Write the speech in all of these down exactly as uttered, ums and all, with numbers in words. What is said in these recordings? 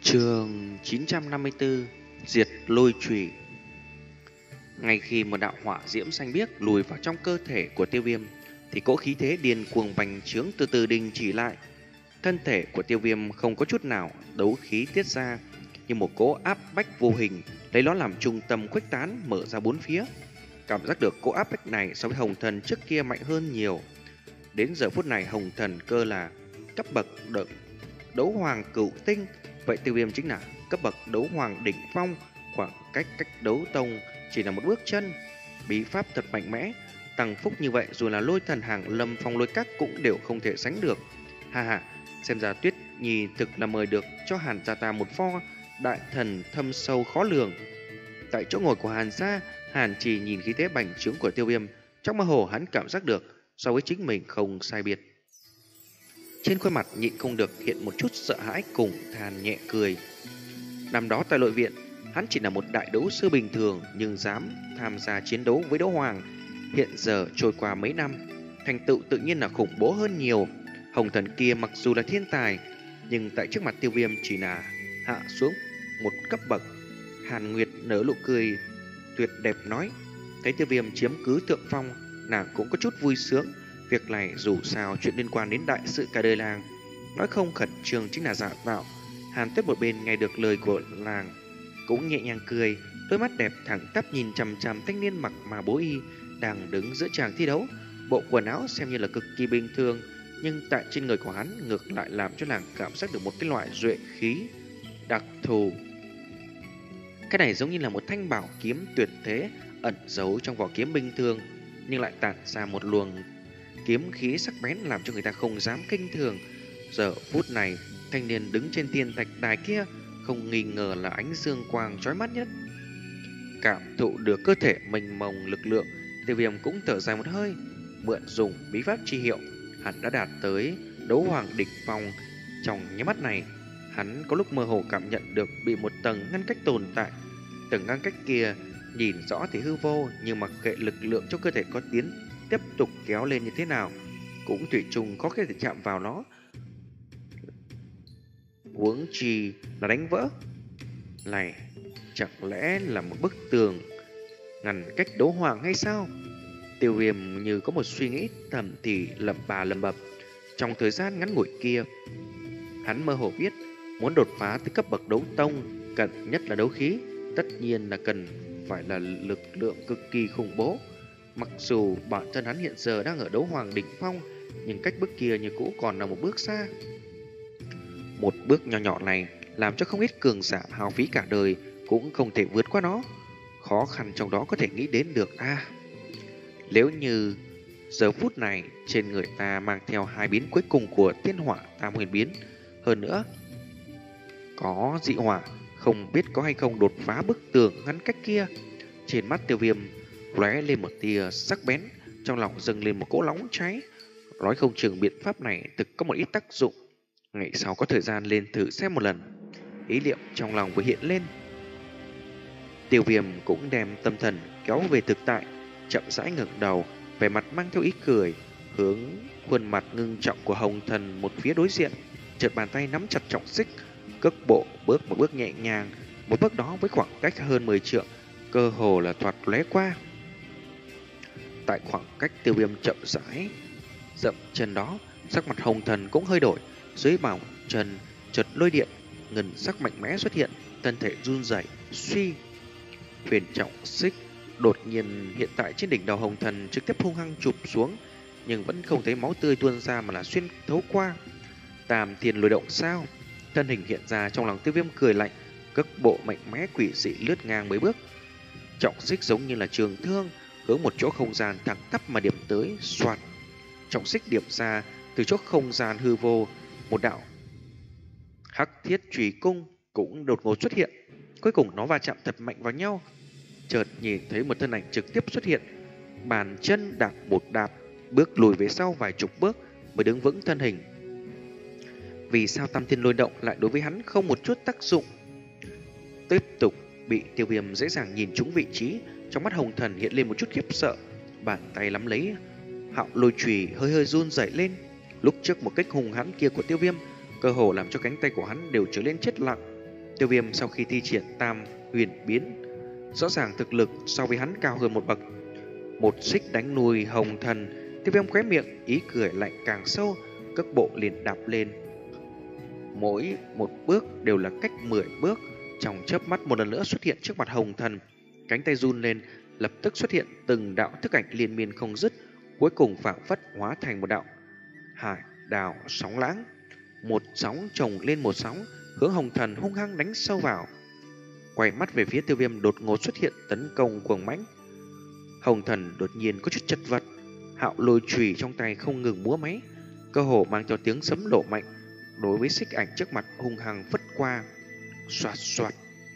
Chương chín trăm năm mươi tư. Diệt lôi chùy. Ngay khi một đạo hỏa diễm xanh biếc lùi vào trong cơ thể của Tiêu Viêm, thì cỗ khí thế điên cuồng bành trướng từ từ đình chỉ lại. Thân thể của Tiêu Viêm không có chút nào đấu khí tiết ra, như một cỗ áp bách vô hình, lấy nó làm trung tâm khuếch tán mở ra bốn phía. Cảm giác được cỗ áp bách này so với Hồng Thần trước kia mạnh hơn nhiều. Đến giờ phút này Hồng Thần cơ là cấp bậc đợt đấu hoàng cửu tinh, vậy Tiêu Viêm chính là cấp bậc đấu hoàng đỉnh phong, khoảng cách cách đấu tông chỉ là một bước chân. Bí pháp thật mạnh mẽ, tăng phúc như vậy dù là lôi thần hàng lâm phong lôi các cũng đều không thể sánh được. Ha ha, xem ra Tuyết Nhi thực là mời được cho Hàn gia ta một pho đại thần thâm sâu khó lường. Tại chỗ ngồi của Hàn gia, Hàn Chỉ nhìn khí thế bành trướng của Tiêu Viêm, trong mơ hồ hắn cảm giác được so với chính mình không sai biệt. Trên khuôn mặt nhịn không được hiện một chút sợ hãi cùng than nhẹ cười. Năm đó tại nội viện, hắn chỉ là một đại đấu sư bình thường nhưng dám tham gia chiến đấu với đấu hoàng. Hiện giờ trôi qua mấy năm, thành tựu tự nhiên là khủng bố hơn nhiều. Hồng Thần kia mặc dù là thiên tài, nhưng tại trước mặt Tiêu Viêm chỉ là hạ xuống một cấp bậc. Hàn Nguyệt nở nụ cười tuyệt đẹp nói, thấy Tiêu Viêm chiếm cứ thượng phong, nàng cũng có chút vui sướng. Việc này dù sao chuyện liên quan đến đại sự cả đời làng, nói không khẩn trương chính là giả tạo. Hàn Tuyết một bên nghe được lời của làng cũng nhẹ nhàng cười, đôi mắt đẹp thẳng tắp nhìn chằm chằm thanh niên mặc mà bố y đang đứng giữa tràng thi đấu. Bộ quần áo xem như là cực kỳ bình thường, nhưng tại trên người của hắn ngược lại làm cho nàng cảm giác được một cái loại duệ khí đặc thù. Cái này giống như là một thanh bảo kiếm tuyệt thế ẩn giấu trong vỏ kiếm bình thường, nhưng lại tản ra một luồng kiếm khí sắc bén làm cho người ta không dám kinh thường. Giờ phút này, thanh niên đứng trên thiên thạch đài kia không nghi ngờ là ánh dương quang chói mắt nhất. Cảm thụ được cơ thể mênh mông lực lượng, Tiêu Viêm cũng thở dài một hơi. Mượn dùng bí pháp chi hiệu, hắn đã đạt tới đấu hoàng đỉnh phong. Trong nháy mắt này, hắn có lúc mơ hồ cảm nhận được bị một tầng ngăn cách tồn tại. Tầng ngăn cách kia nhìn rõ thì hư vô, nhưng mặc kệ lực lượng trong cơ thể có tiến tiếp tục kéo lên như thế nào, cũng thủy chung có thể chạm vào nó. Huống chi là đánh vỡ. Này, chẳng lẽ là một bức tường ngăn cách đấu hoàng hay sao? Tiêu Viêm như có một suy nghĩ thầm thì lẩm bà lẩm bẩm. Trong thời gian ngắn ngủi kia, hắn mơ hồ biết muốn đột phá tới cấp bậc đấu tông, cần nhất là đấu khí, tất nhiên là cần phải là lực lượng cực kỳ khủng bố. Mặc dù bản thân hắn hiện giờ đang ở đấu hoàng đỉnh phong, nhưng cách bước kia như cũ còn là một bước xa. Một bước nhỏ nhỏ này làm cho không ít cường giả hao phí cả đời cũng không thể vượt qua nó. Khó khăn trong đó có thể nghĩ đến được a à, nếu như giờ phút này trên người ta mang theo hai biến cuối cùng của thiên hỏa tam huyền biến, hơn nữa có dị hỏa, không biết có hay không đột phá bức tường ngăn cách kia. Trên mắt Tiêu Viêm lóe lên một tia sắc bén, trong lòng dâng lên một cỗ nóng cháy. Nói không chừng biện pháp này thực có một ít tác dụng, ngày sau có thời gian lên thử xem một lần. Ý niệm trong lòng vừa hiện lên, Tiêu Viêm cũng đem tâm thần kéo về thực tại, chậm rãi ngẩng đầu, vẻ mặt mang theo ý cười, hướng khuôn mặt ngưng trọng của Hồng Thần một phía đối diện, chợt bàn tay nắm chặt trọng xích, cước bộ bước một bước nhẹ nhàng, một bước đó với khoảng cách hơn mười trượng, cơ hồ là thoạt lóe qua. Tại khoảng cách Tiêu Viêm chậm rãi dậm chân đó, sắc mặt Hồng Thần cũng hơi đổi, dưới bỏng chân chợt lôi điện ngân sắc mạnh mẽ xuất hiện, thân thể run rẩy suy. Huyền trọng xích đột nhiên hiện tại trên đỉnh đầu Hồng Thần, trực tiếp hung hăng chụp xuống, nhưng vẫn không thấy máu tươi tuôn ra mà là xuyên thấu qua. Tam thiên lôi động sao? Thân hình hiện ra trong lòng Tiêu Viêm cười lạnh, cước bộ mạnh mẽ quỷ dị lướt ngang mấy bước. Trọng xích giống như là trường thương hướng một chỗ không gian thẳng tắp mà điểm tới, xoạt. Trọng xích điểm ra từ chỗ không gian hư vô, một đạo hắc thiết chùy cung cũng đột ngột xuất hiện. Cuối cùng nó va chạm thật mạnh vào nhau, chợt nhìn thấy một thân ảnh trực tiếp xuất hiện, bàn chân đạp một đạp, bước lùi về sau vài chục bước mới đứng vững thân hình. Vì sao tam thiên lôi động lại đối với hắn không một chút tác dụng? Tiếp tục bị Tiêu Viêm dễ dàng nhìn trúng vị trí, trong mắt Hồng Thần hiện lên một chút khiếp sợ, bàn tay nắm lấy hạo lôi chùy hơi hơi run rẩy lên. Lúc trước một kích hùng hãn kia của Tiêu Viêm cơ hồ làm cho cánh tay của hắn đều trở lên chết lặng. Tiêu Viêm sau khi thi triển Tam Huyền Biến, rõ ràng thực lực so với hắn cao hơn một bậc. Một xích đánh nuôi hồng thần, Tiêu Viêm khóe miệng ý cười lạnh càng sâu, cước bộ liền đạp lên. Mỗi một bước đều là cách mười bước, trong chớp mắt một lần nữa xuất hiện trước mặt hồng thần, cánh tay run lên, lập tức xuất hiện từng đạo thức ảnh liên miên không dứt, cuối cùng phảng phất hóa thành một đạo hải đảo sóng lãng, một sóng chồng lên một sóng, hướng hồng thần hung hăng đánh sâu vào. Quay mắt về phía Tiêu Viêm, đột ngột xuất hiện tấn công cuồng mãnh. Hồng thần đột nhiên có chút chật vật, hạo lôi chùy trong tay không ngừng múa máy, cơ hồ mang theo tiếng sấm nổ mạnh, đối với xích ảnh trước mặt hung hăng phất qua. Xoạt xoạt.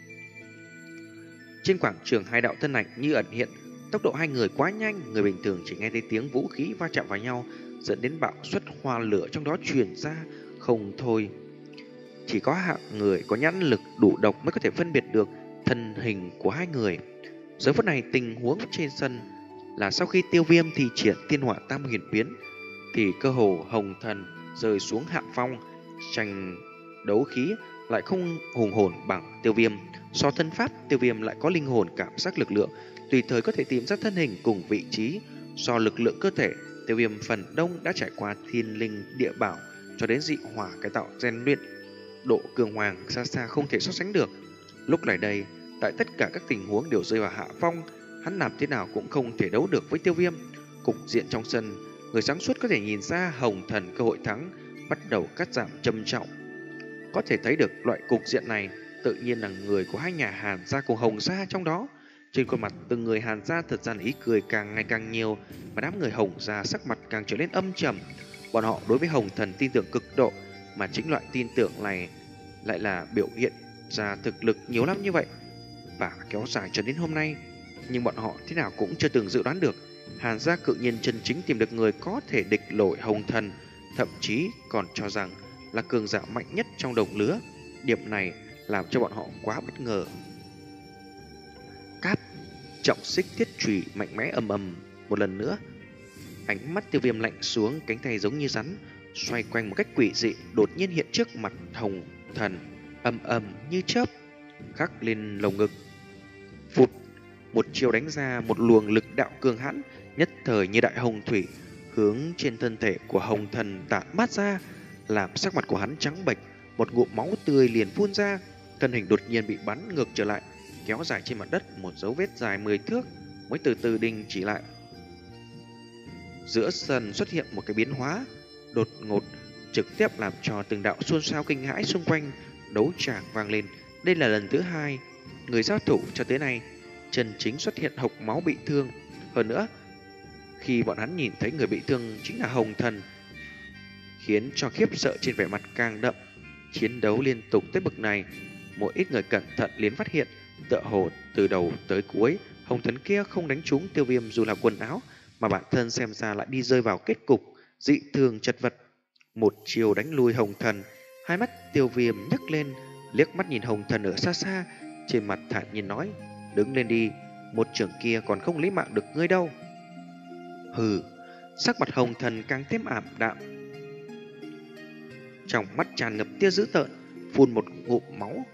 Trên quảng trường hai đạo thân ảnh như ẩn hiện, tốc độ hai người quá nhanh, người bình thường chỉ nghe thấy tiếng vũ khí va chạm vào nhau, dẫn đến bạo suất hoa lửa trong đó truyền ra không thôi. Chỉ có hạng người có nhãn lực đủ độc mới có thể phân biệt được thân hình của hai người. Giờ phút này tình huống trên sân là sau khi Tiêu Viêm thi triển Thiên Hỏa Tam Huyền Biến thì cơ hồ hồng thần rơi xuống hạ phong, tranh đấu khí lại không hùng hồn bằng Tiêu Viêm. So thân pháp, Tiêu Viêm lại có linh hồn cảm giác lực lượng, tùy thời có thể tìm ra thân hình cùng vị trí. So lực lượng cơ thể, Tiêu Viêm phần đông đã trải qua thiên linh địa bảo cho đến dị hỏa cải tạo rèn luyện, độ cường hoàng xa xa không thể so sánh được. Lúc này đây, tại tất cả các tình huống đều rơi vào hạ phong, hắn làm thế nào cũng không thể đấu được với Tiêu Viêm. Cục diện trong sân, người sáng suốt có thể nhìn ra hồng thần cơ hội thắng bắt đầu cắt giảm trầm trọng. Có thể thấy được loại cục diện này tự nhiên là người của hai nhà Hàn gia cùng Hồng gia trong đó. Trên khuôn mặt từng người Hàn gia thật ra là ý cười càng ngày càng nhiều, mà đám người Hồng gia sắc mặt càng trở nên âm trầm. Bọn họ đối với hồng thần tin tưởng cực độ, mà chính loại tin tưởng này lại là biểu hiện ra thực lực nhiều lắm như vậy và kéo dài cho đến hôm nay. Nhưng bọn họ thế nào cũng chưa từng dự đoán được Hàn gia cự nhiên chân chính tìm được người có thể địch nổi hồng thần, thậm chí còn cho rằng là cường giả mạnh nhất trong đồng lứa. Điểm này làm cho bọn họ quá bất ngờ. Cáp, trọng xích thiết chùy mạnh mẽ ầm ầm một lần nữa. Ánh mắt Tiêu Viêm lạnh xuống, cánh tay giống như rắn xoay quanh một cách quỷ dị, đột nhiên hiện trước mặt hồng thần, ầm ầm như chớp khắc lên lồng ngực. Phụt, một chiều đánh ra một luồng lực đạo cường hãn, nhất thời như đại hồng thủy hướng trên thân thể của hồng thần tản mát ra, làm sắc mặt của hắn trắng bệch, một ngụm máu tươi liền phun ra, thân hình đột nhiên bị bắn ngược trở lại, kéo dài trên mặt đất một dấu vết dài mười thước mới từ từ đình chỉ lại. Giữa sân xuất hiện một cái biến hóa đột ngột, trực tiếp làm cho từng đạo xôn xao kinh hãi xung quanh đấu tràng vang lên. Đây là lần thứ hai người giao thủ cho tới nay chân chính xuất hiện hộc máu bị thương. Hơn nữa, khi bọn hắn nhìn thấy người bị thương chính là hồng thần, khiến cho khiếp sợ trên vẻ mặt càng đậm. Chiến đấu liên tục tới bậc này, một ít người cẩn thận liền phát hiện tựa hồ từ đầu tới cuối hồng thần kia không đánh trúng Tiêu Viêm dù là quần áo, mà bản thân xem ra lại đi rơi vào kết cục dị thường chật vật. Một chiều đánh lui hồng thần, hai mắt Tiêu Viêm nhấc lên, liếc mắt nhìn hồng thần ở xa xa, trên mặt thản nhiên nói: "Đứng lên đi, một trưởng kia còn không lấy mạng được ngươi đâu." Hừ, sắc mặt hồng thần càng thêm ảm đạm, trong mắt tràn ngập tia dữ tợn, phun một ngụm máu.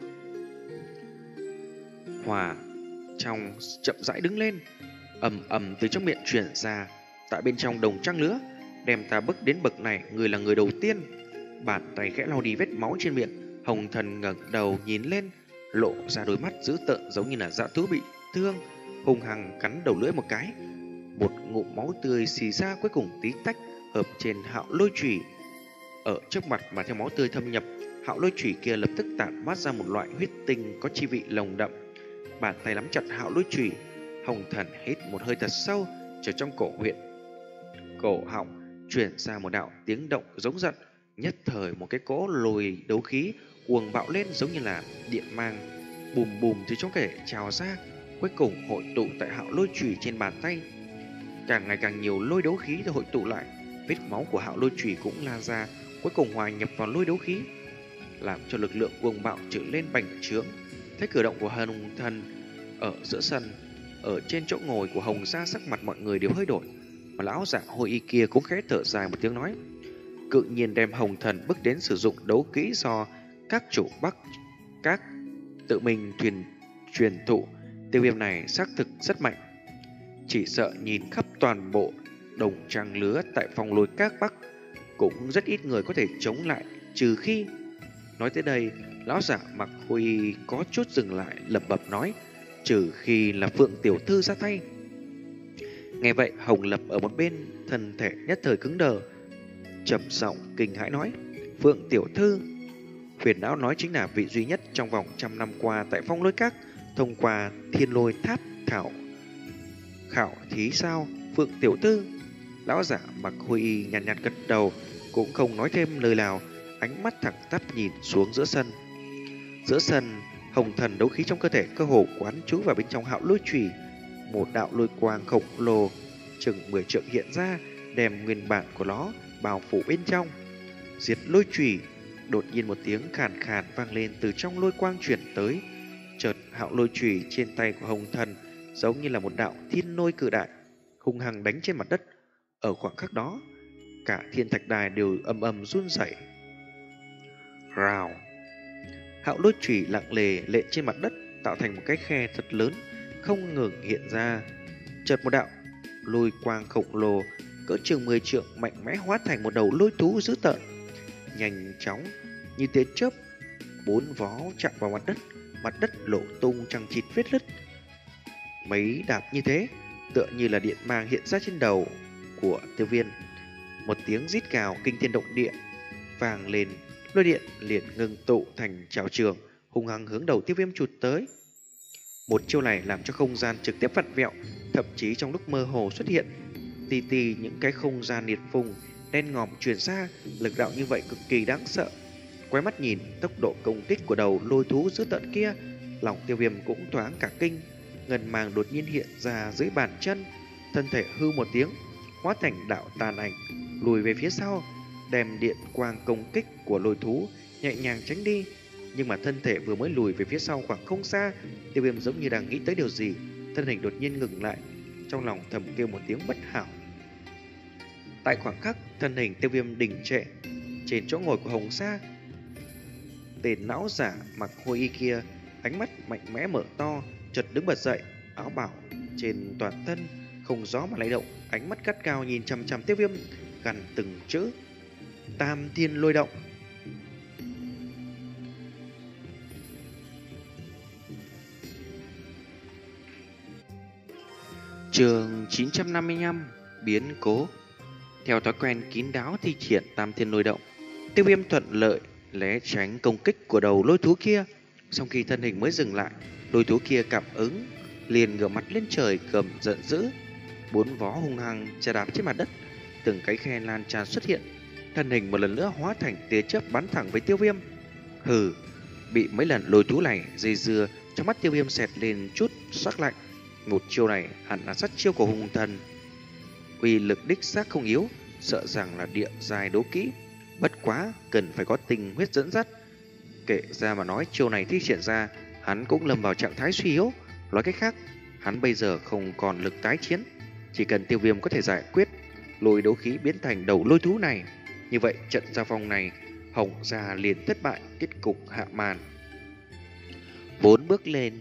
Hòa trong chậm rãi đứng lên, ầm ầm từ trong miệng truyền ra: "Tại bên trong đồng trăng lứa, đem ta bước đến bậc này, người là người đầu tiên." Bàn tay khẽ lau đi vết máu trên miệng, hồng thần ngẩng đầu nhìn lên, lộ ra đôi mắt dữ tợn giống như là dã thú bị thương, hung hăng cắn đầu lưỡi một cái. Một ngụm máu tươi xì ra, cuối cùng tí tách hợp trên hạo lôi chùy. Ở trước mặt mà theo máu tươi thâm nhập, hạo lôi chùy kia lập tức tản mát ra một loại huyết tinh có chi vị nồng đậm. Bàn tay nắm chặt hạo lôi chùy, hồng thần hít một hơi thật sâu, trở trong cổ huyệt cổ họng truyền ra một đạo tiếng động giống giận. Nhất thời một cái cỗ lùi đấu khí cuồng bạo lên giống như là điện mang, bùm bùm từ trong kẻ trào ra, cuối cùng hội tụ tại hạo lôi chùy trên bàn tay. Càng ngày càng nhiều lôi đấu khí được hội tụ lại, vết máu của hạo lôi chùy cũng lan ra, cuối cùng hòa nhập vào lôi đấu khí, làm cho lực lượng cuồng bạo trở lên bành trướng. Thấy cử động của hồng thần ở giữa sân, ở trên chỗ ngồi của Hồng gia, sắc mặt mọi người đều hơi đổi, mà lão giả Hồi Y kia cũng khẽ thở dài một tiếng nói: "Cự nhiên đem hồng thần bước đến sử dụng đấu kỹ do các chủ Bắc các tự mình thuyền truyền thụ. Tiêu viêm này xác thực rất mạnh, chỉ sợ nhìn khắp toàn bộ đồng trang lứa tại Phong Lôi Các Bắc cũng rất ít người có thể chống lại, trừ khi... Nói tới đây, lão giả mặc huy có chút dừng lại, lẩm bẩm nói, trừ khi là Phượng tiểu thư ra tay. Nghe vậy, Hồng Lập ở một bên, thân thể nhất thời cứng đờ, trầm giọng kinh hãi nói, Phượng tiểu thư? Huyền não nói chính là vị duy nhất trong vòng trăm năm qua tại Phong Lôi Các thông qua Thiên Lôi Tháp khảo khảo thí sao? Phượng tiểu thư? Lão giả mặc huy nhàn nhạt gật đầu, cũng không nói thêm lời nào, ánh mắt thẳng tắp nhìn xuống giữa sân. Giữa sân, hồng thần đấu khí trong cơ thể cơ hồ quán trú vào bên trong Hạo Lôi Chùy, một đạo lôi quang khổng lồ chừng mười trượng hiện ra, đem nguyên bản của nó bao phủ bên trong. Diệt Lôi Chùy. Đột nhiên một tiếng khàn khàn vang lên từ trong lôi quang chuyển tới. Chợt Hạo Lôi Chùy trên tay của hồng thần giống như là một đạo thiên lôi cự đại, hung hăng đánh trên mặt đất. Ở khoảng khắc đó, cả thiên thạch đài đều ầm ầm run rẩy. Rào. Hạo Lôi Chùy lặng lề lệ trên mặt đất, tạo thành một cái khe thật lớn, không ngừng hiện ra. Chợt một đạo lôi quang khổng lồ cỡ chừng mười trượng mạnh mẽ hóa thành một đầu lôi thú dữ tợn, nhanh chóng như tia chớp, bốn vó chạm vào mặt đất, mặt đất lộ tung chằng chịt vết lứt. Mấy đạp như thế, tựa như là điện mang hiện ra trên đầu của Tiêu Viêm. Một tiếng rít gào kinh thiên động địa vang lên, lôi điện liền ngừng tụ thành trảo trường, hung hăng hướng đầu Tiêu Viêm chụt tới. Một chiêu này làm cho không gian trực tiếp vặn vẹo, thậm chí trong lúc mơ hồ xuất hiện tì tì những cái không gian liệt phùng đen ngòm truyền ra, lực đạo như vậy cực kỳ đáng sợ. Quay mắt nhìn tốc độ công kích của đầu lôi thú dữ tợn kia, lòng Tiêu Viêm cũng thoáng cả kinh. Ngân màng đột nhiên hiện ra dưới bàn chân, thân thể hư một tiếng, hóa thành đạo tàn ảnh, lùi về phía sau, đem điện quang công kích của lôi thú nhẹ nhàng tránh đi. Nhưng mà thân thể vừa mới lùi về phía sau khoảng không xa, Tiêu Viêm giống như đang nghĩ tới điều gì, thân hình đột nhiên ngừng lại, trong lòng thầm kêu một tiếng bất hảo. Tại khoảng khắc thân hình Tiêu Viêm đình trệ, trên chỗ ngồi của Hồng Sa, tên lão giả mặc hôi y kia ánh mắt mạnh mẽ mở to, chợt đứng bật dậy, áo bào trên toàn thân không gió mà lay động, ánh mắt gắt gao nhìn chằm chằm Tiêu Viêm, gằn từng chữ: Tam Thiên Lôi Động. Chương chín trăm năm mươi lăm: Biến cố. Theo thói quen kín đáo thi triển Tam Thiên Lôi Động, Tiêu Viêm thuận lợi né tránh công kích của đầu lôi thú kia. Sau khi thân hình mới dừng lại, lôi thú kia cảm ứng liền ngửa mặt lên trời gầm giận dữ, bốn vó hung hăng chà đạp trên mặt đất, từng cái khe lan tràn xuất hiện, thân hình một lần nữa hóa thành tia chớp bắn thẳng với Tiêu Viêm. Hừ, bị mấy lần lôi thú này dây dưa, trong mắt Tiêu Viêm xẹt lên chút sắc lạnh. Một chiêu này hẳn là sát chiêu của hung thần, uy lực đích xác không yếu, sợ rằng là địa giai đố kỹ, bất quá cần phải có tình huyết dẫn dắt. Kể ra mà nói, chiêu này thi triển ra, hắn cũng lâm vào trạng thái suy yếu. Nói cách khác, hắn bây giờ không còn lực tái chiến. Chỉ cần Tiêu Viêm có thể giải quyết lôi đấu khí biến thành đầu lôi thú này, như vậy trận giao phong này Hồng gia liền thất bại, kết cục hạ màn. Bốn bước lên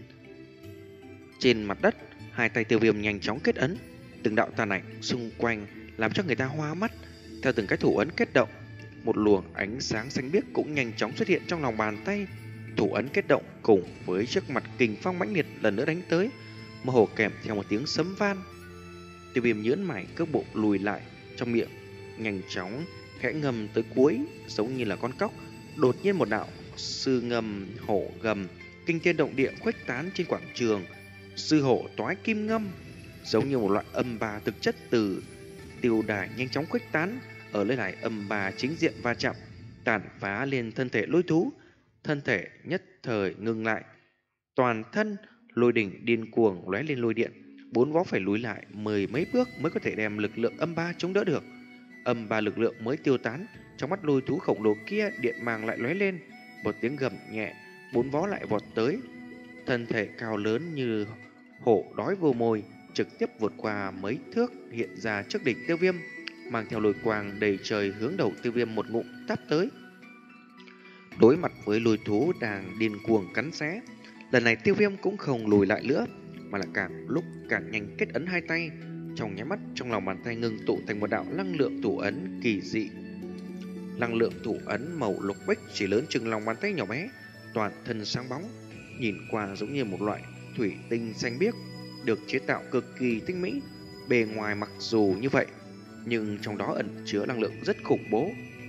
trên mặt đất, hai tay Tiêu Viêm nhanh chóng kết ấn, từng đạo tàn ảnh xung quanh làm cho người ta hoa mắt. Theo từng cái thủ ấn kết động, một luồng ánh sáng xanh biếc cũng nhanh chóng xuất hiện trong lòng bàn tay. Thủ ấn kết động cùng với trước mặt kình phong mãnh liệt lần nữa đánh tới, mơ hồ kèm theo một tiếng sấm van. Tiêu Viêm nhớn mày, cước bộ lùi lại, trong miệng nhanh chóng khẽ ngầm tới cuối, giống như là con cóc. Đột nhiên một đạo sư ngầm hổ gầm kinh thiên động địa khuếch tán trên quảng trường. Sư hổ toái kim ngâm, giống như một loại âm bà thực chất từ tiêu đài nhanh chóng khuếch tán, ở nơi này âm bà chính diện va chạm, tàn phá lên thân thể lôi thú. Thân thể nhất thời ngừng lại, toàn thân lôi đỉnh điên cuồng lóe lên lôi điện, bốn vó phải lùi lại mười mấy bước mới có thể đem lực lượng âm ba chống đỡ được. Âm ba lực lượng mới tiêu tán, trong mắt lôi thú khổng lồ kia điện mang lại lóe lên, một tiếng gầm nhẹ, bốn vó lại vọt tới. Thân thể cao lớn như hổ đói vô mồi, trực tiếp vượt qua mấy thước hiện ra trước đỉnh Tiêu Viêm, mang theo lôi quang đầy trời hướng đầu Tiêu Viêm một ngụm táp tới. Đối mặt với lôi thú đang điên cuồng cắn xé, Lần này Tiêu Viêm cũng không lùi lại nữa, mà là càng lúc càng nhanh kết ấn hai tay. Trong nháy mắt, trong lòng bàn tay ngưng tụ thành một đạo năng lượng thủ ấn kỳ dị. Năng lượng thủ ấn màu lục bích chỉ lớn chừng lòng bàn tay nhỏ bé, toàn thân sáng bóng, nhìn qua giống như một loại thủy tinh xanh biếc, được chế tạo cực kỳ tinh mỹ. Bề ngoài mặc dù như vậy, nhưng trong đó ẩn chứa năng lượng rất khủng bố.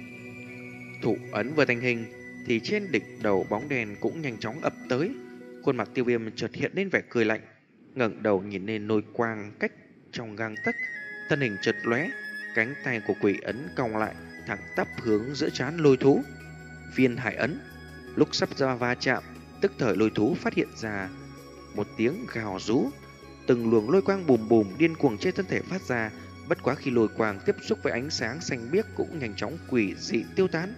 Thủ ấn vừa thành hình thì trên đỉnh đầu bóng đèn cũng nhanh chóng ập tới. Khuôn mặt Tiêu Viêm chợt hiện lên vẻ cười lạnh, ngẩng đầu nhìn lên lôi quang cách trong gang tấc, thân hình chợt lóe, cánh tay của quỷ ấn cong lại, thẳng tắp hướng giữa trán lôi thú. Phiên hải ấn. Lúc sắp ra va chạm, tức thời lôi thú phát hiện ra một tiếng gào rú, từng luồng lôi quang bùm bùm điên cuồng trên thân thể phát ra. Bất quá khi lôi quang tiếp xúc với ánh sáng xanh biếc cũng nhanh chóng quỷ dị tiêu tán.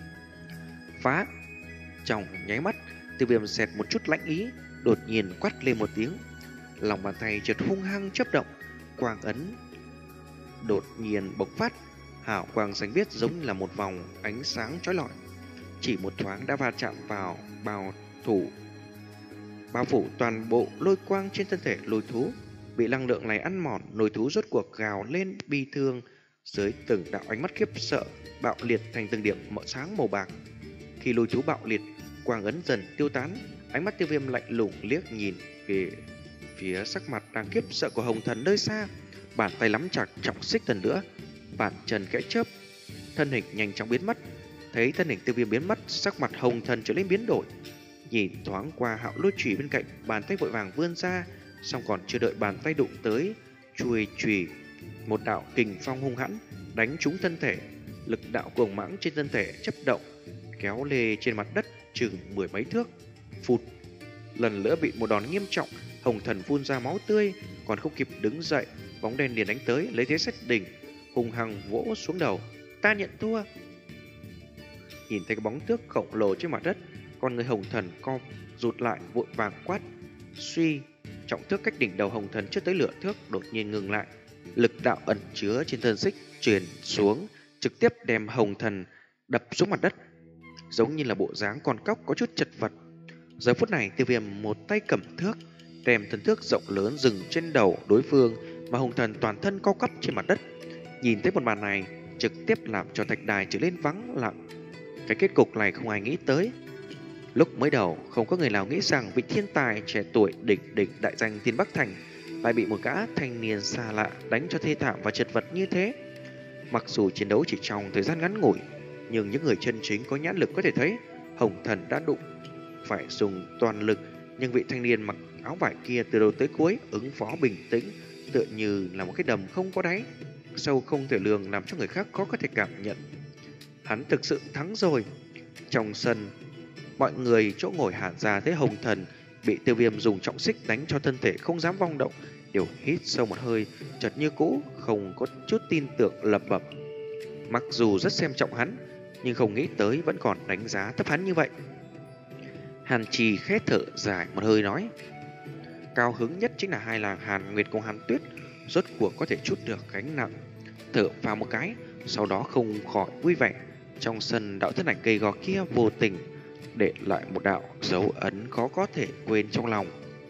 Phá! Trong nháy mắt, Tiêu Viêm xẹt một chút lãnh ý, đột nhiên quát lên một tiếng. Lòng bàn tay chợt hung hăng chớp động, quang ấn đột nhiên bộc phát, hào quang xanh biếc giống như là một vòng ánh sáng chói lọi. Chỉ một thoáng đã va chạm vào bao thủ, bao phủ toàn bộ lôi quang trên thân thể lôi thú. Bị năng lượng này ăn mòn, lôi thú rốt cuộc gào lên bi thương, dưới từng đạo ánh mắt khiếp sợ bạo liệt thành từng điểm mỡ sáng màu bạc. Khi lôi thú bạo liệt, quang ấn dần tiêu tán, ánh mắt Tiêu Viêm lạnh lùng liếc nhìn về phía sắc mặt đang khiếp sợ của Hồng Thần nơi xa, bàn tay nắm chặt trọng xích lần nữa, bàn chân khẽ chớp, thân hình nhanh chóng biến mất. Thấy thân hình Tiêu Viêm biến mất, sắc mặt Hồng Thần trở nên biến đổi, nhìn thoáng qua Hạo Lôi chùy bên cạnh, bàn tay vội vàng vươn ra, xong còn chưa đợi bàn tay đụng tới chuôi chùy, một đạo kình phong hung hãn đánh trúng thân thể, lực đạo cuồng mãng trên thân thể chấp động, kéo lê trên mặt đất chừng mười mấy thước. Phụt, lần nữa bị một đòn nghiêm trọng, Hồng Thần phun ra máu tươi, còn không kịp đứng dậy, bóng đen liền đánh tới, lấy thế xét đỉnh, hung hăng vỗ xuống đầu. Ta nhận thua. Nhìn thấy cái bóng tước khổng lồ trên mặt đất, con người Hồng Thần co rụt lại, vội vàng quát. Suy, trọng thước cách đỉnh đầu Hồng Thần chưa tới lửa thước đột nhiên ngừng lại, lực đạo ẩn chứa trên thân xích truyền xuống, trực tiếp đem Hồng Thần đập xuống mặt đất, giống như là bộ dáng con cóc có chút chật vật. Giờ phút này, Tiêu Viêm một tay cầm thước, đem thân thước rộng lớn dừng trên đầu đối phương, mà Hồng Thần toàn thân co quắp trên mặt đất. Nhìn thấy một màn này, trực tiếp làm cho thạch đài trở nên vắng lặng. Cái kết cục này không ai nghĩ tới. Lúc mới đầu, không có người nào nghĩ rằng vị thiên tài trẻ tuổi đỉnh đỉnh đại danh Thiên Bắc Thành lại bị một gã thanh niên xa lạ đánh cho thê thảm và chật vật như thế. Mặc dù chiến đấu chỉ trong thời gian ngắn ngủi, nhưng những người chân chính có nhãn lực có thể thấy Hồng Thần đã đụng phải dùng toàn lực, nhưng vị thanh niên mặc áo vải kia từ đầu tới cuối ứng phó bình tĩnh, tựa như là một cái đầm không có đáy, sâu không thể lường, làm cho người khác khó có thể cảm nhận. Hắn thực sự thắng rồi. Trong sân, mọi người chỗ ngồi Hàn ra thấy Hồng Thần bị Tiêu Viêm dùng trọng xích đánh cho thân thể không dám vong động, đều hít sâu một hơi, chợt như cũ không có chút tin tưởng, lẩm bẩm. Mặc dù rất xem trọng hắn, nhưng không nghĩ tới vẫn còn đánh giá thấp hắn như vậy. Hàn Trì khẽ thở dài một hơi nói, cao hứng nhất chính là hai làng Hàn Nguyệt cùng Hàn Tuyết rốt cuộc có thể trút được gánh nặng. Thở vào một cái, sau đó không khỏi vui vẻ. Trong sân, đạo thân ảnh gầy gò kia vô tình để lại một đạo dấu ấn khó có thể quên trong lòng.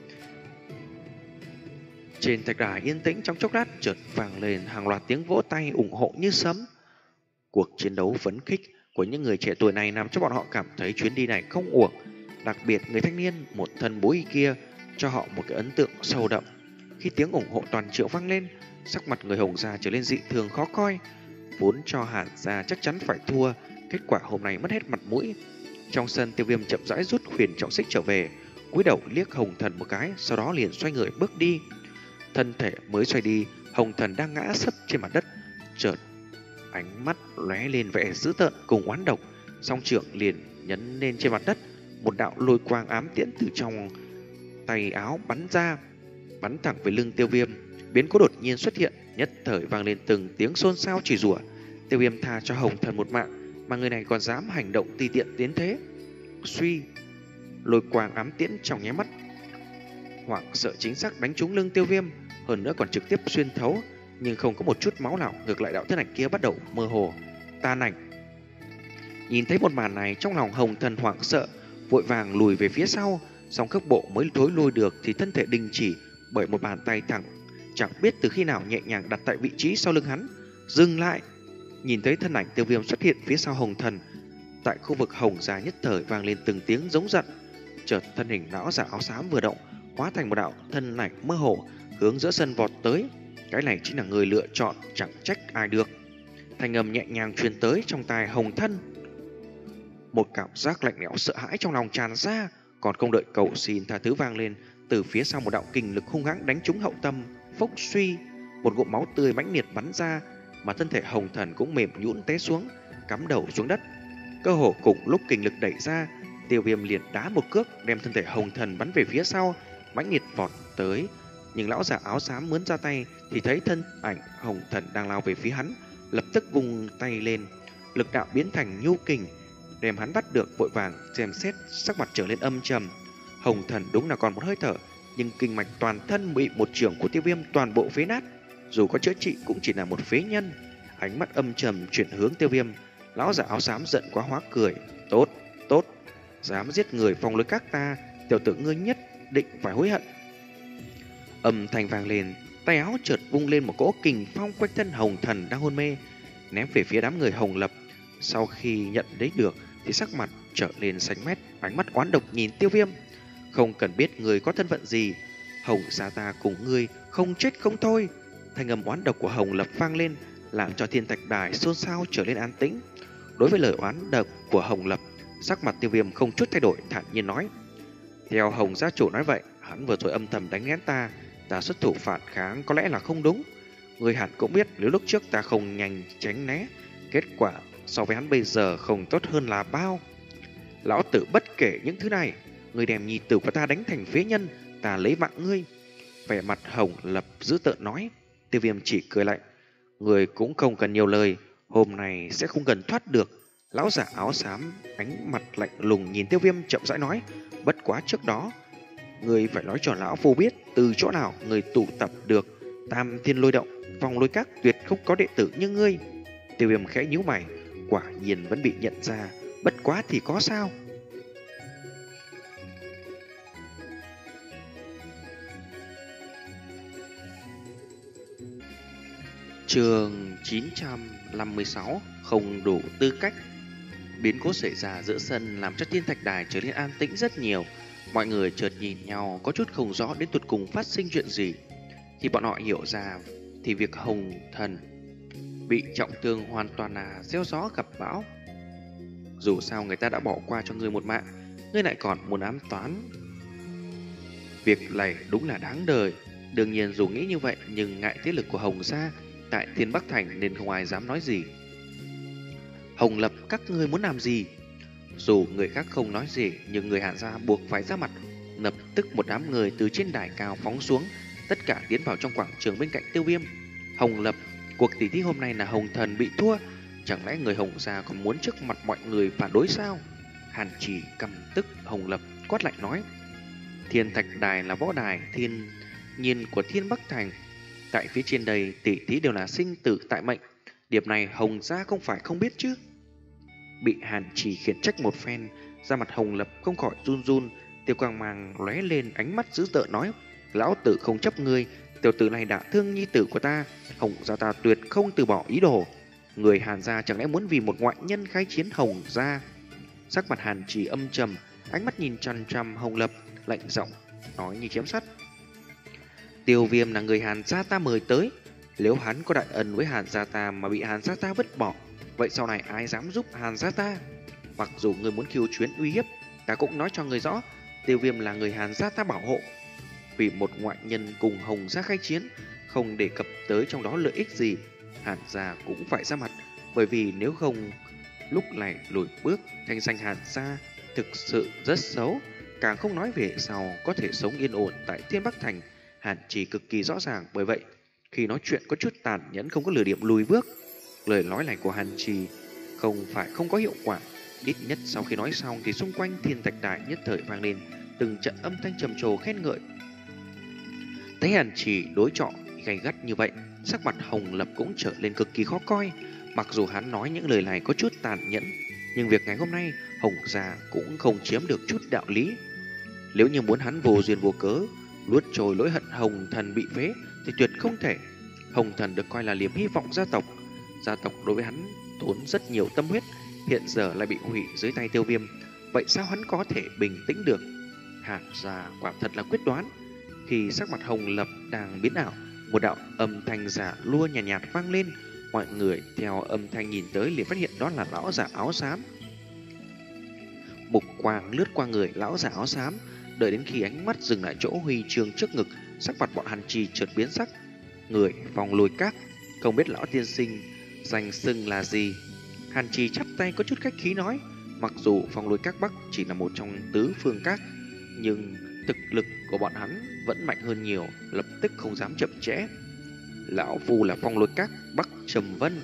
Trên thạch đài yên tĩnh trong chốc lát, chợt vang lên hàng loạt tiếng vỗ tay ủng hộ như sấm. Cuộc chiến đấu phấn khích của những người trẻ tuổi này làm cho bọn họ cảm thấy chuyến đi này không uổng. Đặc biệt người thanh niên một thân bố y kia cho họ một cái ấn tượng sâu đậm. Khi tiếng ủng hộ toàn triệu vang lên, sắc mặt người Hồng gia trở lên dị thường khó coi. Vốn cho Hàn gia chắc chắn phải thua, kết quả hôm nay mất hết mặt mũi. Trong sân, Tiêu Viêm chậm rãi rút huyền trọng xích trở về, cúi đầu liếc Hồng Thần một cái, sau đó liền xoay người bước đi. Thân thể mới xoay đi, Hồng Thần đang ngã sấp trên mặt đất, chợt ánh mắt lóe lên vẻ dữ tợn cùng oán độc, song trưởng liền nhấn lên trên mặt đất, một đạo lôi quang ám tiễn từ trong tay áo bắn ra, bắn thẳng về lưng Tiêu Viêm. Biến cố đột nhiên xuất hiện, nhất thời vang lên từng tiếng xôn xao chửi rủa. Tiêu Viêm tha cho Hồng Thần một mạng, mà người này còn dám hành động tùy tiện tiến thế. Suy, lôi quang ám tiễn trong nháy mắt hoảng sợ chính xác đánh trúng lưng Tiêu Viêm, hơn nữa còn trực tiếp xuyên thấu, nhưng không có một chút máu nào. Ngược lại, đạo thân ảnh kia bắt đầu mơ hồ tan ảnh. Nhìn thấy một màn này, trong lòng Hồng Thần hoảng sợ, vội vàng lùi về phía sau, song cước bộ mới thối lui được thì thân thể đình chỉ bởi một bàn tay thẳng, chẳng biết từ khi nào nhẹ nhàng đặt tại vị trí sau lưng hắn. Dừng lại! Nhìn thấy thân ảnh Tiêu Viêm xuất hiện phía sau Hồng Thần, tại khu vực Hồng Gia nhất thời vang lên từng tiếng giống giận. Chợt thân hình lão giả áo xám vừa động, hóa thành một đạo thân ảnh mơ hồ, hướng giữa sân vọt tới. Cái này chính là người lựa chọn, chẳng trách ai được. Thanh âm nhẹ nhàng truyền tới trong tai Hồng Thân. Một cảm giác lạnh lẽo sợ hãi trong lòng tràn ra, còn không đợi cầu xin tha thứ vang lên, từ phía sau một đạo kình lực hung hãng đánh trúng hậu tâm, phốc suy, một ngụm máu tươi mãnh liệt bắn ra, mà thân thể Hồng Thần cũng mềm nhũn té xuống, cắm đầu xuống đất. Cơ hồ cùng lúc kình lực đẩy ra, Tiêu Viêm liền đá một cước đem thân thể Hồng Thần bắn về phía sau, mãnh liệt vọt tới. Nhưng lão giả áo xám muốn ra tay thì thấy thân ảnh Hồng Thần đang lao về phía hắn, lập tức vung tay lên, lực đạo biến thành nhu kình, đem hắn bắt được, vội vàng xem xét, sắc mặt trở lên âm trầm. Hồng Thần đúng là còn một hơi thở, nhưng kinh mạch toàn thân bị một chưởng của Tiêu Viêm toàn bộ phế nát, dù có chữa trị cũng chỉ là một phế nhân. Ánh mắt âm trầm chuyển hướng Tiêu Viêm, lão giả áo xám giận quá hóa cười. Tốt, tốt, dám giết người phong lối các ta, tiểu tử ngươi nhất định phải hối hận. Âm thanh vang lên, tay áo chợt vung lên một cỗ kình phong quanh thân Hồng Thần đang hôn mê, ném về phía đám người Hồng Lập. Sau khi nhận lấy được thì sắc mặt trở lên xanh mét, ánh mắt oán độc nhìn Tiêu Viêm. Không cần biết người có thân phận gì, Hồng gia ta cùng ngươi không chết không thôi. Thanh âm oán độc của Hồng Lập vang lên, làm cho thiên thạch đài xôn xao trở lên an tĩnh. Đối với lời oán độc của Hồng Lập, sắc mặt Tiêu Viêm không chút thay đổi, thản nhiên nói: theo Hồng gia chủ nói vậy, hắn vừa rồi âm thầm đánh lén ta, ta xuất thủ phản kháng có lẽ là không đúng. Người hẳn cũng biết nếu lúc trước ta không nhanh tránh né, kết quả so với hắn bây giờ không tốt hơn là bao. Lão tử bất kể những thứ này, người đem nhi tử của ta đánh thành phế nhân, ta lấy mạng ngươi. Vẻ mặt Hồng Lập dữ tợn nói. Tiêu Viêm chỉ cười lạnh: người cũng không cần nhiều lời, hôm nay sẽ không cần thoát được. Lão giả áo xám ánh mặt lạnh lùng nhìn Tiêu Viêm chậm rãi nói: bất quá trước đó, người phải nói cho lão phu biết từ chỗ nào người tụ tập được Tam Thiên Lôi Động, Vòng Lôi Các, tuyệt không có đệ tử như ngươi. Tiêu Viêm khẽ nhíu mày, quả nhiên vẫn bị nhận ra, bất quá thì có sao. Chương chín trăm năm mươi sáu, không đủ tư cách. Biến cố xảy ra giữa sân làm cho thiên thạch đài trở nên an tĩnh rất nhiều. Mọi người chợt nhìn nhau, có chút không rõ đến tột cùng phát sinh chuyện gì. Khi bọn họ hiểu ra thì việc Hồng Thần bị trọng thương hoàn toàn là gieo gió gặp bão. Dù sao người ta đã bỏ qua cho ngươi một mạng, ngươi lại còn muốn ám toán. Việc này đúng là đáng đời. Đương nhiên dù nghĩ như vậy, nhưng ngại thế lực của Hồng gia tại Thiên Bắc Thành nên không ai dám nói gì. Hồng Lập, các ngươi muốn làm gì? Dù người khác không nói gì, nhưng người Hàn gia buộc phải ra mặt. Lập tức một đám người từ trên đài cao phóng xuống, tất cả tiến vào trong quảng trường bên cạnh Tiêu Viêm. Hồng Lập, cuộc tỷ thí hôm nay là Hồng Thần bị thua, chẳng lẽ người Hồng gia còn muốn trước mặt mọi người phản đối sao? Hàn Chỉ căm tức Hồng Lập quát lạnh nói: Thiên Thạch Đài là võ đài thiên nhiên của Thiên Bắc Thành, tại phía trên đây tỷ thí đều là sinh tử tại mệnh, điểm này Hồng gia không phải không biết chứ? Bị Hàn Chỉ khiển trách một phen, da mặt Hồng Lập không khỏi run run, tiêu quang mang lóe lên, ánh mắt dữ tợn nói: lão tử không chấp ngươi, tiểu tử này đã thương nhi tử của ta, Hồng gia ta tuyệt không từ bỏ ý đồ. Người Hàn gia chẳng lẽ muốn vì một ngoại nhân khai chiến Hồng gia? Sắc mặt Hàn Chỉ âm trầm, ánh mắt nhìn chằm chằm Hồng Lập, lạnh giọng nói như chém sắt: Tiêu Viêm là người Hàn gia ta mời tới, nếu hắn có đại ân với Hàn gia ta mà bị Hàn gia ta vứt bỏ, vậy sau này ai dám giúp Hàn gia ta? Mặc dù người muốn khiêu chuyến uy hiếp, ta cũng nói cho người rõ, Tiêu Viêm là người Hàn gia ta bảo hộ. Vì một ngoại nhân cùng Hồng gia khai chiến, không đề cập tới trong đó lợi ích gì, Hàn gia cũng phải ra mặt, bởi vì nếu không lúc này lùi bước, thanh danh Hàn gia thực sự rất xấu, càng không nói về sau có thể sống yên ổn tại Thiên Bắc Thành. Hàn Chỉ cực kỳ rõ ràng, bởi vậy khi nói chuyện có chút tàn nhẫn, không có lừa điểm lùi bước. Lời nói này của Hàn Chỉ không phải không có hiệu quả, ít nhất sau khi nói xong thì xung quanh Thiên Thạch Đài nhất thời vang lên từng trận âm thanh trầm trồ khen ngợi. Thấy Hàn Chỉ đối chọi gay gắt như vậy, sắc mặt Hồng Lập cũng trở lên cực kỳ khó coi. Mặc dù hắn nói những lời này có chút tàn nhẫn, nhưng việc ngày hôm nay Hồng gia cũng không chiếm được chút đạo lý. Nếu như muốn hắn vô duyên vô cớ luốt trôi lỗi hận Hồng Thần bị phế thì tuyệt không thể. Hồng Thần được coi là liềm hy vọng gia tộc. Gia tộc đối với hắn tốn rất nhiều tâm huyết, hiện giờ lại bị hủy dưới tay Tiêu Viêm. Vậy sao hắn có thể bình tĩnh được? Hàn gia quả thật là quyết đoán. Khi sắc mặt Hồng Lập đang biến ảo, một đạo âm thanh giả lua nhàn nhạt, nhạt vang lên. Mọi người theo âm thanh nhìn tới liền phát hiện đó là lão giả áo xám. Mục quang lướt qua người lão giả áo xám, đợi đến khi ánh mắt dừng lại chỗ huy chương trước ngực, sắc mặt bọn Hàn Trì chợt biến sắc. Người Phong Lôi Các, không biết lão tiên sinh danh xưng là gì? Hàn Trì chắp tay có chút khách khí nói, mặc dù Phong Lôi Các Bắc chỉ là một trong tứ phương các, nhưng thực lực của bọn hắn vẫn mạnh hơn nhiều, lập tức không dám chậm trễ. Lão phu là Phong Lôi Các Bắc Trầm Vân.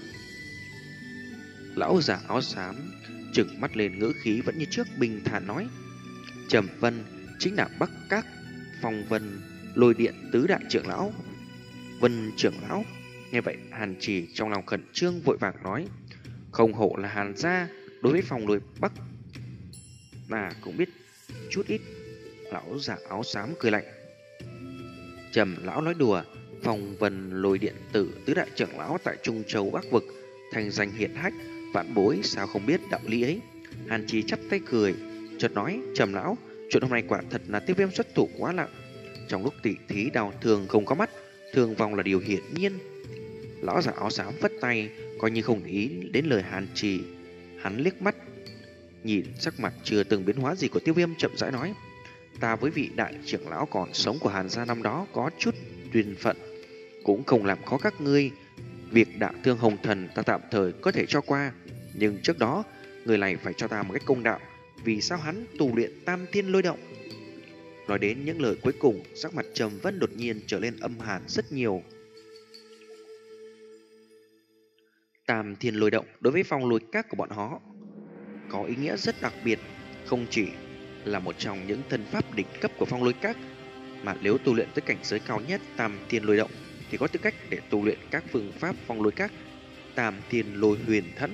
Lão giả áo xám trừng mắt lên, ngữ khí vẫn như trước bình thản nói, Trầm Vân chính là Bắc Các Phong Vân Lôi Điện tứ đại trưởng lão. Vân trưởng lão. Nghe vậy Hàn Trì trong lòng khẩn trương vội vàng nói, không hổ là Hàn gia, đối với Phong Lôi Bắc mà cũng biết chút ít. Lão giả áo xám cười lạnh, Trầm lão nói đùa, Phong Vân Lôi Điện tử tứ đại trưởng lão tại Trung Châu Bắc Vực thành danh hiển hách, vãn bối sao không biết đạo lý ấy. Hàn Trì chắp tay cười, chợt nói, Trầm lão, chuyện hôm nay quả thật là Tiêu Viêm xuất thủ quá nặng. Trong lúc tỉ thí đào thường không có mắt, thương vong là điều hiển nhiên. Lão giả áo xám vất tay, coi như không ý đến lời Hàn Trì. Hắn liếc mắt nhìn sắc mặt chưa từng biến hóa gì của Tiêu Viêm, chậm rãi nói, ta với vị đại trưởng lão còn sống của Hàn gia năm đó có chút duyên phận, cũng không làm khó các ngươi. Việc đả thương Hồng Thần ta tạm thời có thể cho qua, nhưng trước đó người này phải cho ta một cách công đạo. Vì sao hắn tu luyện Tam Thiên Lôi Động? Nói đến những lời cuối cùng, sắc mặt Trầm Vân đột nhiên trở lên âm hàn rất nhiều. Tam Thiên Lôi Động đối với Phong Lôi Các của bọn họ có ý nghĩa rất đặc biệt, không chỉ là một trong những thân pháp đỉnh cấp của Phong Lôi Các, mà nếu tu luyện tới cảnh giới cao nhất Tam Thiên Lôi Động thì có tư cách để tu luyện các phương pháp Phong Lôi Các. Tam Thiên Lôi Huyền Thẫn.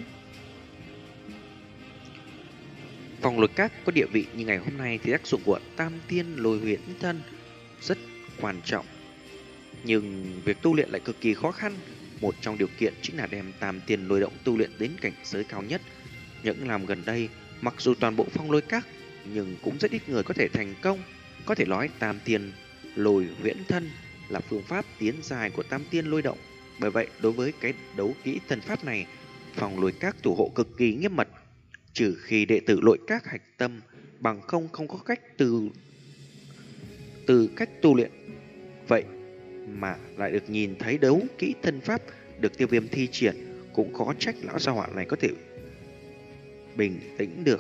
Phong Lôi Các có địa vị như ngày hôm nay thì tác dụng của Tam Thiên Lôi Huyền Thân rất quan trọng, nhưng việc tu luyện lại cực kỳ khó khăn. Một trong điều kiện chính là đem Tam Thiên Lôi Động tu luyện đến cảnh giới cao nhất. Những năm gần đây, mặc dù toàn bộ Phong Lôi Các, nhưng cũng rất ít người có thể thành công. Có thể nói Tam Thiên Lôi Huyễn Thân là phương pháp tiến dài của Tam Thiên Lôi Động. Bởi vậy, đối với cái đấu kỹ thân pháp này, Phong Lôi Các thủ hộ cực kỳ nghiêm mật, trừ khi đệ tử Lôi Các hạch tâm, bằng không không có cách từ từ cách tu luyện. Vậy mà lại được nhìn thấy đấu kỹ thân pháp được Tiêu Viêm thi triển, cũng khó trách lão gia hỏa này có thể bình tĩnh được.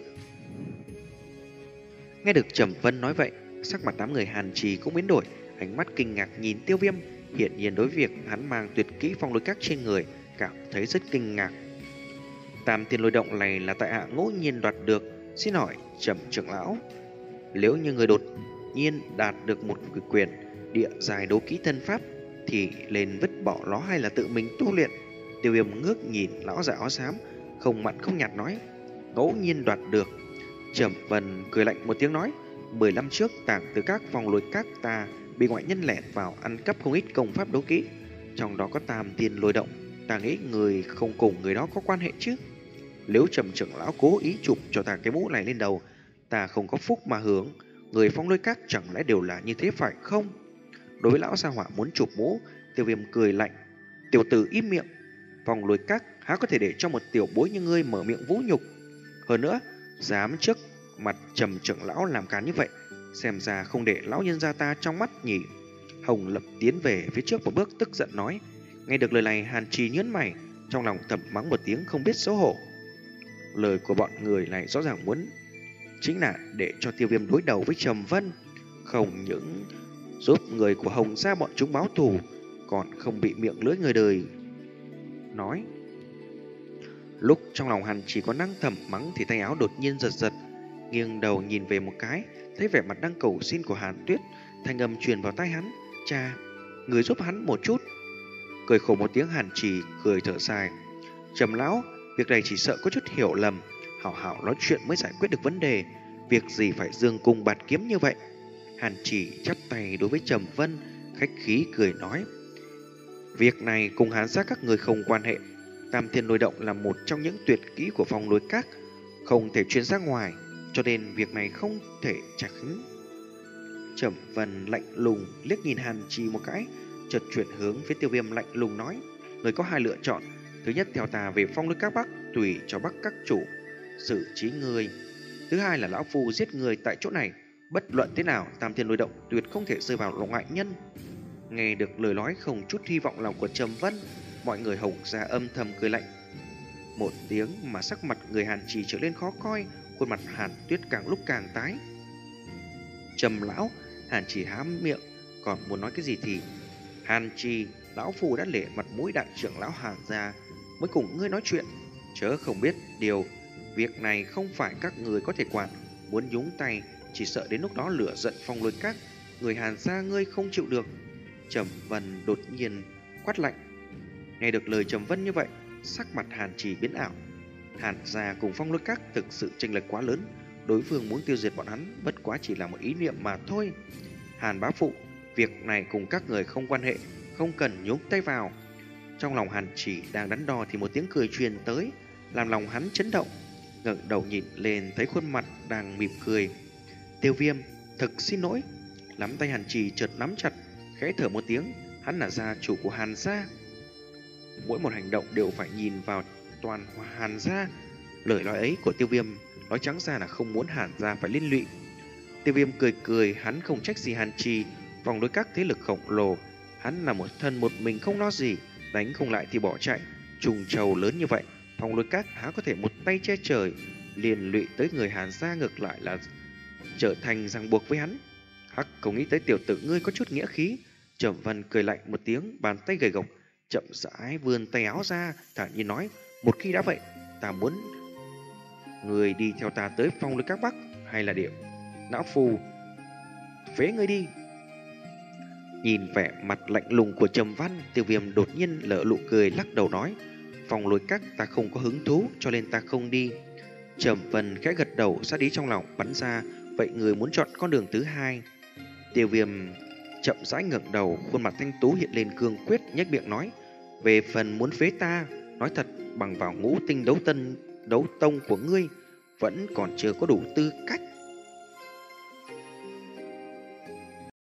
Nghe được Trầm Vân nói vậy, sắc mặt đám người Hàn Trì cũng biến đổi, ánh mắt kinh ngạc nhìn Tiêu Viêm. Hiển nhiên đối với việc hắn mang tuyệt kỹ Phong Lôi Các trên người cảm thấy rất kinh ngạc. Tam Thiên Lôi Động này là tại hạ ngẫu nhiên đoạt được. Xin hỏi Trầm trưởng lão, nếu như người đột nhiên đạt được một quyền địa dài đấu kỹ thân pháp thì lên vứt bỏ nó hay là tự mình tu luyện? Tiêu Viêm ngước nhìn lão giả áo xám, không mặn không nhạt nói, ngẫu nhiên đoạt được. Trầm Vân cười lạnh một tiếng nói, mười năm trước tàng từ các Phong Lôi Các ta bị ngoại nhân lẻn vào ăn cắp không ít công pháp đấu kỹ, trong đó có Tam Thiên Lôi Động. Ta nghĩ người không cùng người đó có quan hệ chứ. Nếu Trầm trưởng lão cố ý chụp cho ta cái mũ này lên đầu, ta không có phúc mà hưởng. Người Phong Lôi Các chẳng lẽ đều là như thế phải không? Đối với lão gia hỏa muốn chụp mũ, Tiêu Viêm cười lạnh, tiểu tử im miệng. Phong Lôi Các há có thể để cho một tiểu bối như ngươi mở miệng vũ nhục? Hơn nữa, dám trước mặt Trầm trưởng lão làm càn như vậy, xem ra không để lão nhân gia ta trong mắt nhỉ. Hồng Lập tiến về phía trước một bước, tức giận nói. Nghe được lời này, Hàn Trì nhớn mày, trong lòng thầm mắng một tiếng không biết xấu hổ. Lời của bọn người này rõ ràng muốn chính là để cho Tiêu Viêm đối đầu với Trầm Vân, không những giúp người của Hồng gia bọn chúng báo thù, còn không bị miệng lưỡi người đời nói. Lúc trong lòng Hàn Trì có năng thầm mắng thì tay áo đột nhiên giật giật, nghiêng đầu nhìn về một cái, thấy vẻ mặt đang cầu xin của Hàn Tuyết, thanh âm truyền vào tai hắn, cha, người giúp hắn một chút. Cười khổ một tiếng, Hàn Trì cười thở dài, Trầm lão, việc này chỉ sợ có chút hiểu lầm, hảo hảo nói chuyện mới giải quyết được vấn đề, việc gì phải dương cung bạt kiếm như vậy. Hàn Chỉ chắp tay đối với Trầm Vân, khách khí cười nói: việc này cùng Hàn gia các người không quan hệ. Tam Thiên Lôi Động là một trong những tuyệt kỹ của Phong Lôi Các, không thể truyền ra ngoài, cho nên việc này không thể tránh. Trầm Vân lạnh lùng liếc nhìn Hàn Trì một cái, chợt chuyển hướng với Tiêu Viêm lạnh lùng nói: người có hai lựa chọn, thứ nhất theo ta về Phong Lôi Các Bắc, tùy cho Bắc các chủ xử trí người; thứ hai là lão phu giết người tại chỗ này. Bất luận thế nào, Tam Thiên Lôi Động tuyệt không thể rơi vào lòng ngoại nhân. Nghe được lời nói không chút hy vọng lòng của Trầm Vân, mọi người Hồng gia âm thầm cười lạnh một tiếng, mà sắc mặt người Hàn Trì trở lên khó coi, khuôn mặt Hàn Tuyết càng lúc càng tái. Trầm lão, Hàn Trì há miệng còn muốn nói cái gì thì Hàn Trì, lão phu đã lễ mặt mũi đại trưởng lão Hàn gia mới cùng ngươi nói chuyện, chớ không biết điều, việc này không phải các người có thể quản, muốn nhúng tay chỉ sợ đến lúc đó lửa giận Phong Lôi Các, người Hàn gia ngươi không chịu được. Trầm Vân đột nhiên quát lạnh. Nghe được lời Trầm Vân như vậy, sắc mặt Hàn Trì biến ảo. Hàn gia cùng Phong Lôi Các thực sự chênh lệch quá lớn, đối phương muốn tiêu diệt bọn hắn bất quá chỉ là một ý niệm mà thôi. Hàn bá phụ, việc này cùng các người không quan hệ, không cần nhúng tay vào. Trong lòng Hàn Trì đang đắn đo thì một tiếng cười truyền tới, làm lòng hắn chấn động. Ngẩng đầu nhìn lên thấy khuôn mặt đang mỉm cười. Tiêu Viêm, thật xin lỗi. Nắm tay Hàn Trì chợt nắm chặt, khẽ thở một tiếng. Hắn là gia chủ của Hàn gia, mỗi một hành động đều phải nhìn vào toàn Hàn gia. Lời nói ấy của Tiêu Viêm nói trắng ra là không muốn Hàn gia phải liên lụy. Tiêu Viêm cười cười, hắn không trách gì Hàn Trì, Phong Lôi Các thế lực khổng lồ, hắn là một thân một mình không lo gì, đánh không lại thì bỏ chạy. Trùng trầu lớn như vậy, Phong Lôi Các há có thể một tay che trời, liên lụy tới người Hàn gia, ngược lại là trở thành ràng buộc với hắn. Hắc, không nghĩ tới tiểu tử ngươi có chút nghĩa khí. Trầm Vân cười lạnh một tiếng, bàn tay gầy gộc chậm rãi vươn tay áo ra, thản nhiên nói: một khi đã vậy, ta muốn người đi theo ta tới Phong Lôi Các Bắc, hay là điểm lão phù phế ngươi đi. Nhìn vẻ mặt lạnh lùng của Trầm Văn, Tiêu Viêm đột nhiên lỡ nụ cười, lắc đầu nói: Phong Lôi Các ta không có hứng thú, cho nên ta không đi. Trầm Vân khẽ gật đầu, sát ý trong lòng bắn ra: vậy người muốn chọn con đường thứ hai? Tiêu Viêm chậm rãi ngẩng đầu, khuôn mặt thanh tú hiện lên cương quyết, nhếch miệng nói: về phần muốn phế ta, nói thật, bằng vào ngũ tinh đấu tân đấu tông của ngươi vẫn còn chưa có đủ tư cách.